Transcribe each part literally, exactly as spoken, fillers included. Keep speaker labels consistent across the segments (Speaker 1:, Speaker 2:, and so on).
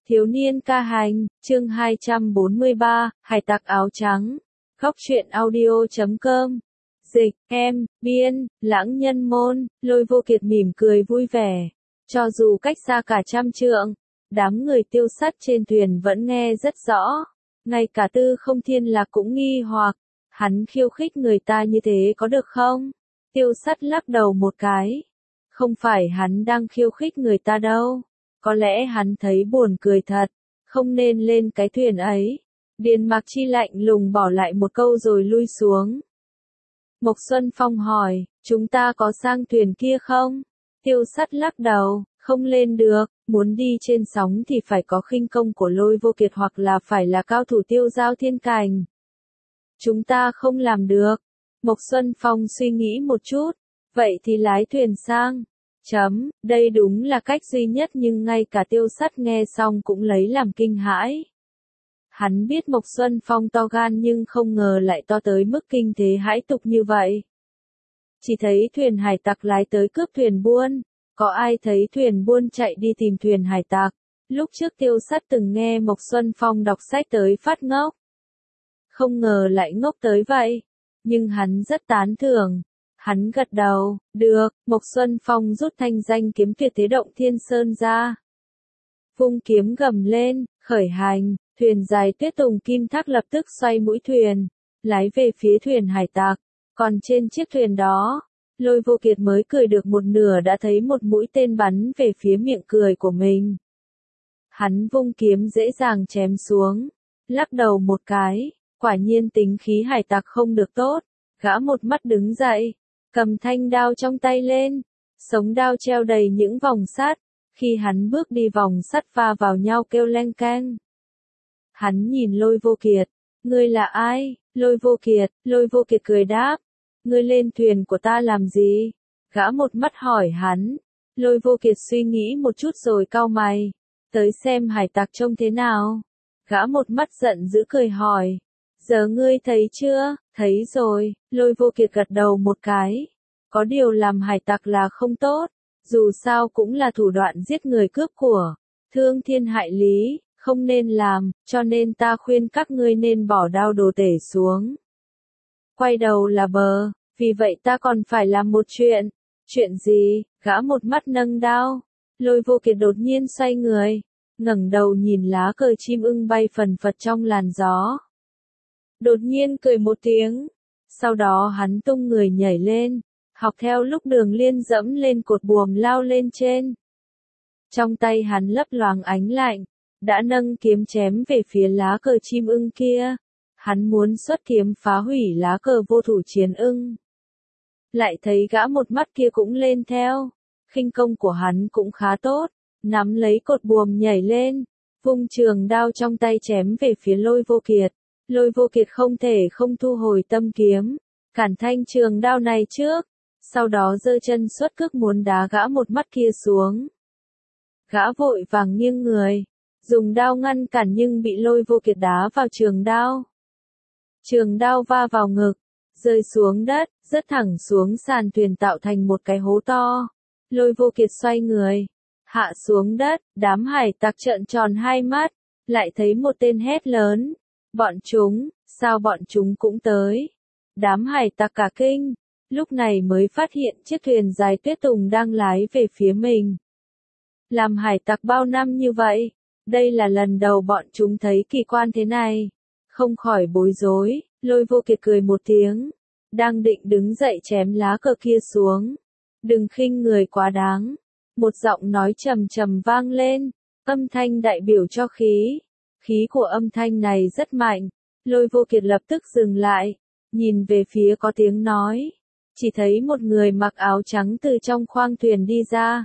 Speaker 1: Thiếu niên ca hành, chương hai trăm bốn mươi ba, hải tặc áo trắng. Góc truyện audio chấm com. Dịch, em, biên, lãng nhân môn, Lôi Vô Kiệt mỉm cười vui vẻ. Cho dù cách xa cả trăm trượng, đám người tiêu sắt trên thuyền vẫn nghe rất rõ. Ngay cả Tư Không Thiên Lạc cũng nghi hoặc, hắn khiêu khích người ta như thế có được không? Tiêu sắt lắc đầu một cái. Không phải hắn đang khiêu khích người ta đâu. Có lẽ hắn thấy buồn cười thật, không nên lên cái thuyền ấy. Điền Mặc Chi lạnh lùng bỏ lại một câu rồi lui xuống. Mộc Xuân Phong hỏi, chúng ta có sang thuyền kia không? Tiêu sắt lắc đầu, không lên được, muốn đi trên sóng thì phải có khinh công của Lôi Vô Kiệt hoặc là phải là cao thủ tiêu giao thiên cảnh. Chúng ta không làm được. Mộc Xuân Phong suy nghĩ một chút, vậy thì lái thuyền sang. Chấm, đây đúng là cách duy nhất nhưng ngay cả tiêu sắt nghe xong cũng lấy làm kinh hãi. Hắn biết Mộc Xuân Phong to gan nhưng không ngờ lại to tới mức kinh thế hãi tục như vậy. Chỉ thấy thuyền hải tặc lái tới cướp thuyền buôn, có ai thấy thuyền buôn chạy đi tìm thuyền hải tặc. Lúc trước tiêu sắt từng nghe Mộc Xuân Phong đọc sách tới phát ngốc. Không ngờ lại ngốc tới vậy, nhưng hắn rất tán thưởng. Hắn gật đầu, được, Mộc Xuân Phong rút thanh danh kiếm tuyệt thế động thiên sơn ra. Vung kiếm gầm lên, khởi hành, thuyền dài tuyết tùng kim thác lập tức xoay mũi thuyền, lái về phía thuyền hải tặc. Còn trên chiếc thuyền đó, Lôi Vô Kiệt mới cười được một nửa đã thấy một mũi tên bắn về phía miệng cười của mình. Hắn vung kiếm dễ dàng chém xuống, lắc đầu một cái, quả nhiên tính khí hải tặc không được tốt, gã một mắt đứng dậy. Cầm thanh đao trong tay lên, sống đao treo đầy những vòng sắt, khi hắn bước đi vòng sắt va vào nhau kêu leng keng. Hắn nhìn Lôi Vô Kiệt, ngươi là ai? Lôi Vô Kiệt, Lôi Vô Kiệt cười đáp, ngươi lên thuyền của ta làm gì? Gã một mắt hỏi hắn, Lôi Vô Kiệt suy nghĩ một chút rồi cau mày, tới xem hải tặc trông thế nào? Gã một mắt giận dữ cười hỏi. Giờ ngươi thấy chưa? Thấy rồi, Lôi Vô Kiệt gật đầu một cái. Có điều làm hải tặc là không tốt, dù sao cũng là thủ đoạn giết người cướp của, thương thiên hại lý, không nên làm, cho nên ta khuyên các ngươi nên bỏ đao đồ tể xuống. Quay đầu là bờ, vì vậy ta còn phải làm một chuyện. Chuyện gì? Gã một mắt nâng đao. Lôi Vô Kiệt đột nhiên xoay người, ngẩng đầu nhìn lá cờ chim ưng bay phần phật trong làn gió. Đột nhiên cười một tiếng, sau đó hắn tung người nhảy lên, học theo lúc Đường Liên dẫm lên cột buồm lao lên trên. Trong tay hắn lấp loáng ánh lạnh, đã nâng kiếm chém về phía lá cờ chim ưng kia. Hắn muốn xuất kiếm phá hủy lá cờ vô thủ chiến ưng. Lại thấy gã một mắt kia cũng lên theo, khinh công của hắn cũng khá tốt, nắm lấy cột buồm nhảy lên, vung trường đao trong tay chém về phía Lôi Vô Kiệt. Lôi Vô Kiệt không thể không thu hồi tâm kiếm, cản thanh trường đao này trước, sau đó giơ chân xuất cước muốn đá gã một mắt kia xuống. Gã vội vàng nghiêng người, dùng đao ngăn cản nhưng bị Lôi Vô Kiệt đá vào trường đao. Trường đao va vào ngực, rơi xuống đất, rớt thẳng xuống sàn thuyền tạo thành một cái hố to. Lôi Vô Kiệt xoay người, hạ xuống đất, đám hải tặc trợn tròn hai mắt, lại thấy một tên hét lớn. Bọn chúng, sao bọn chúng cũng tới? Đám hải tặc cả kinh, lúc này mới phát hiện chiếc thuyền dài tuyết tùng đang lái về phía mình. Làm hải tặc bao năm như vậy, đây là lần đầu bọn chúng thấy kỳ quan thế này. Không khỏi bối rối, Lôi Vô Kiệt cười một tiếng, đang định đứng dậy chém lá cờ kia xuống. Đừng khinh người quá đáng. Một giọng nói trầm trầm vang lên, âm thanh đại biểu cho khí. Khí của âm thanh này rất mạnh, Lôi Vô Kiệt lập tức dừng lại, nhìn về phía có tiếng nói, chỉ thấy một người mặc áo trắng từ trong khoang thuyền đi ra.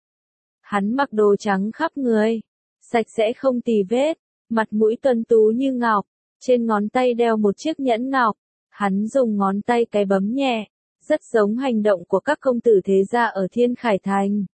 Speaker 1: Hắn mặc đồ trắng khắp người, sạch sẽ không tì vết, mặt mũi tuấn tú như ngọc, trên ngón tay đeo một chiếc nhẫn ngọc, hắn dùng ngón tay cái bấm nhẹ, rất giống hành động của các công tử thế gia ở Thiên Khải Thành.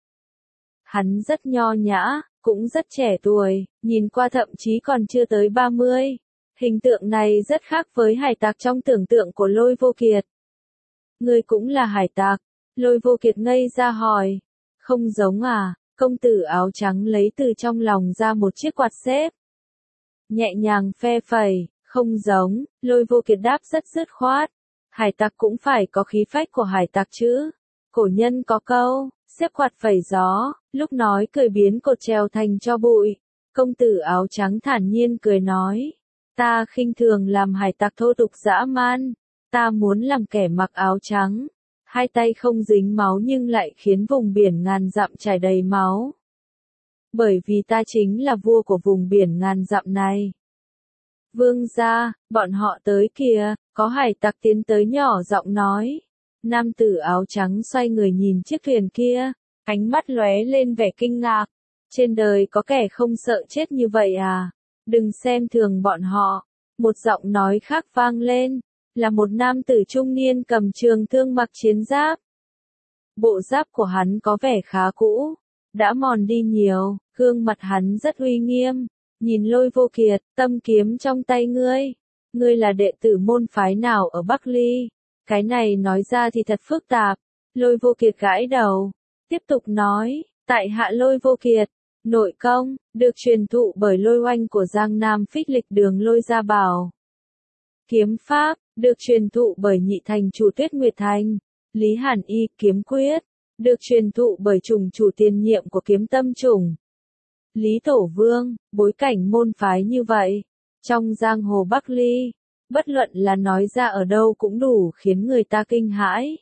Speaker 1: Hắn rất nho nhã, cũng rất trẻ tuổi, nhìn qua thậm chí còn chưa tới ba mươi. Hình tượng này rất khác với hải tặc trong tưởng tượng của Lôi Vô Kiệt. Ngươi cũng là hải tặc? Lôi Vô Kiệt ngây ra hỏi. Không giống à? Công tử áo trắng lấy từ trong lòng ra một chiếc quạt xếp. Nhẹ nhàng phe phẩy, không giống, Lôi Vô Kiệt đáp rất dứt khoát. Hải tặc cũng phải có khí phách của hải tặc chứ. Cổ nhân có câu, xếp quạt phẩy gió, lúc nói cười biến cột treo thành cho bụi. Công tử áo trắng thản nhiên cười nói. Ta khinh thường làm hải tặc thô tục dã man. Ta muốn làm kẻ mặc áo trắng. Hai tay không dính máu nhưng lại khiến vùng biển ngàn dặm chảy đầy máu. Bởi vì ta chính là vua của vùng biển ngàn dặm này. Vương gia, bọn họ tới kìa, có hải tặc tiến tới nhỏ giọng nói. Nam tử áo trắng xoay người nhìn chiếc thuyền kia, ánh mắt lóe lên vẻ kinh ngạc. Trên đời có kẻ không sợ chết như vậy à? Đừng xem thường bọn họ. Một giọng nói khác vang lên, là một nam tử trung niên cầm trường thương mặc chiến giáp. Bộ giáp của hắn có vẻ khá cũ, đã mòn đi nhiều, gương mặt hắn rất uy nghiêm. Nhìn Lôi Vô Kiệt, tâm kiếm trong tay ngươi. Ngươi là đệ tử môn phái nào ở Bắc Ly? Cái này nói ra thì thật phức tạp. Lôi Vô Kiệt gãi đầu. Tiếp tục nói, tại hạ Lôi Vô Kiệt. Nội công, được truyền thụ bởi Lôi Oanh của Giang Nam Phích Lịch Đường Lôi Gia Bảo. Kiếm pháp, được truyền thụ bởi nhị thành chủ Tuyết Nguyệt Thành. Lý Hàn Y kiếm quyết, được truyền thụ bởi trùng chủ tiền nhiệm của kiếm tâm trùng. Lý Tổ Vương, bối cảnh môn phái như vậy, trong giang hồ Bắc Ly, bất luận là nói ra ở đâu cũng đủ khiến người ta kinh hãi.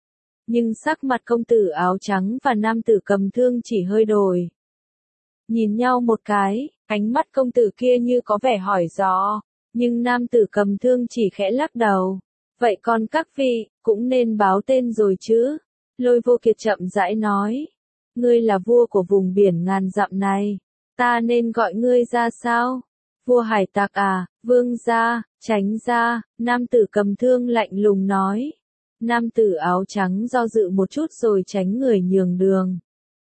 Speaker 1: Nhưng sắc mặt công tử áo trắng và nam tử cầm thương chỉ hơi đổi. Nhìn nhau một cái, ánh mắt công tử kia như có vẻ hỏi dò, nhưng nam tử cầm thương chỉ khẽ lắc đầu. Vậy còn các vị, cũng nên báo tên rồi chứ? Lôi Vô Kiệt chậm rãi nói. Ngươi là vua của vùng biển ngàn dặm này. Ta nên gọi ngươi ra sao? Vua hải tặc à, vương gia, tránh ra, nam tử cầm thương lạnh lùng nói. Nam tử áo trắng do dự một chút rồi tránh người nhường đường.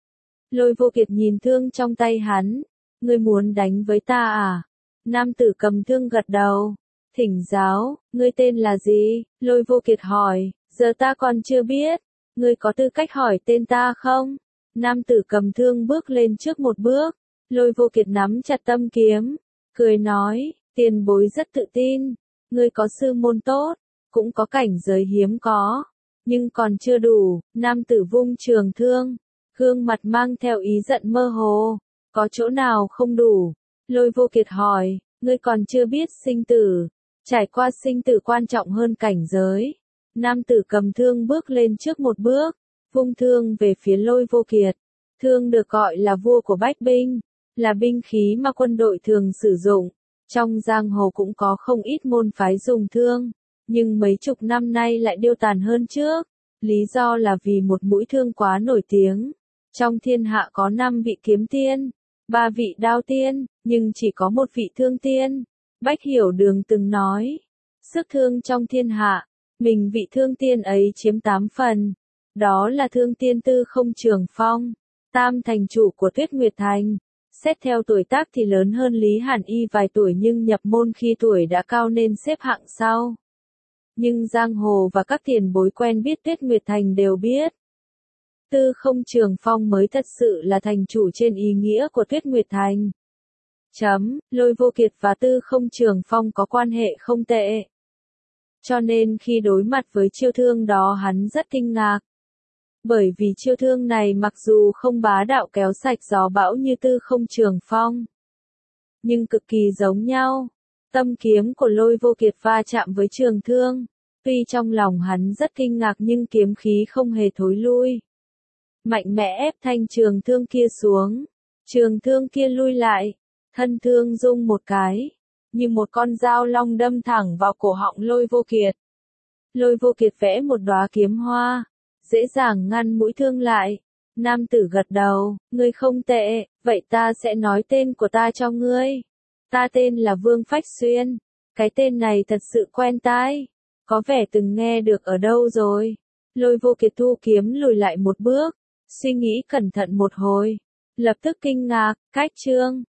Speaker 1: Lôi Vô Kiệt nhìn thương trong tay hắn. Ngươi muốn đánh với ta à? Nam tử cầm thương gật đầu. Thỉnh giáo, ngươi tên là gì? Lôi Vô Kiệt hỏi, giờ ta còn chưa biết. Ngươi có tư cách hỏi tên ta không? Nam tử cầm thương bước lên trước một bước. Lôi Vô Kiệt nắm chặt tâm kiếm, cười nói, tiền bối rất tự tin, ngươi có sư môn tốt, cũng có cảnh giới hiếm có, nhưng còn chưa đủ. Nam tử vung trường thương, gương mặt mang theo ý giận mơ hồ, có chỗ nào không đủ? Lôi Vô Kiệt hỏi, ngươi còn chưa biết sinh tử, trải qua sinh tử quan trọng hơn cảnh giới. Nam tử cầm thương bước lên trước một bước, vung thương về phía Lôi Vô Kiệt. Thương được gọi là vua của bách binh, là binh khí mà quân đội thường sử dụng. Trong giang hồ cũng có không ít môn phái dùng thương, nhưng mấy chục năm nay lại điêu tàn hơn trước. Lý do là vì một mũi thương quá nổi tiếng. Trong thiên hạ có năm vị kiếm tiên, ba vị đao tiên, nhưng chỉ có một vị thương tiên. Bách Hiểu Đường từng nói, sức thương trong thiên hạ, mình vị thương tiên ấy chiếm tám phần. Đó là thương tiên Tư Không Trường Phong, tam thành chủ của Tuyết Nguyệt Thành. Xét theo tuổi tác thì lớn hơn Lý Hàn Y vài tuổi nhưng nhập môn khi tuổi đã cao nên xếp hạng sau. Nhưng giang hồ và các tiền bối quen biết Tuyết Nguyệt Thành đều biết. Tư Không Trường Phong mới thật sự là thành chủ trên ý nghĩa của Tuyết Nguyệt Thành. Chấm, Lôi Vô Kiệt và Tư Không Trường Phong có quan hệ không tệ. Cho nên khi đối mặt với chiêu thương đó hắn rất kinh ngạc. Bởi vì chiêu thương này mặc dù không bá đạo kéo sạch gió bão như Tư Không Trường Phong, nhưng cực kỳ giống nhau. Tâm kiếm của Lôi Vô Kiệt va chạm với trường thương. Tuy trong lòng hắn rất kinh ngạc nhưng kiếm khí không hề thối lui. Mạnh mẽ ép thanh trường thương kia xuống. Trường thương kia lui lại. Thân thương rung một cái. Như một con dao long đâm thẳng vào cổ họng Lôi Vô Kiệt. Lôi Vô Kiệt vẽ một đóa kiếm hoa. Dễ dàng ngăn mũi thương lại. Nam tử gật đầu, ngươi không tệ, vậy ta sẽ nói tên của ta cho ngươi. Ta tên là Vương Phách Xuyên. Cái tên này thật sự quen tai. Có vẻ từng nghe được ở đâu rồi. Lôi Vô Kiệt thu kiếm lùi lại một bước. Suy nghĩ cẩn thận một hồi. Lập tức kinh ngạc, cách chương.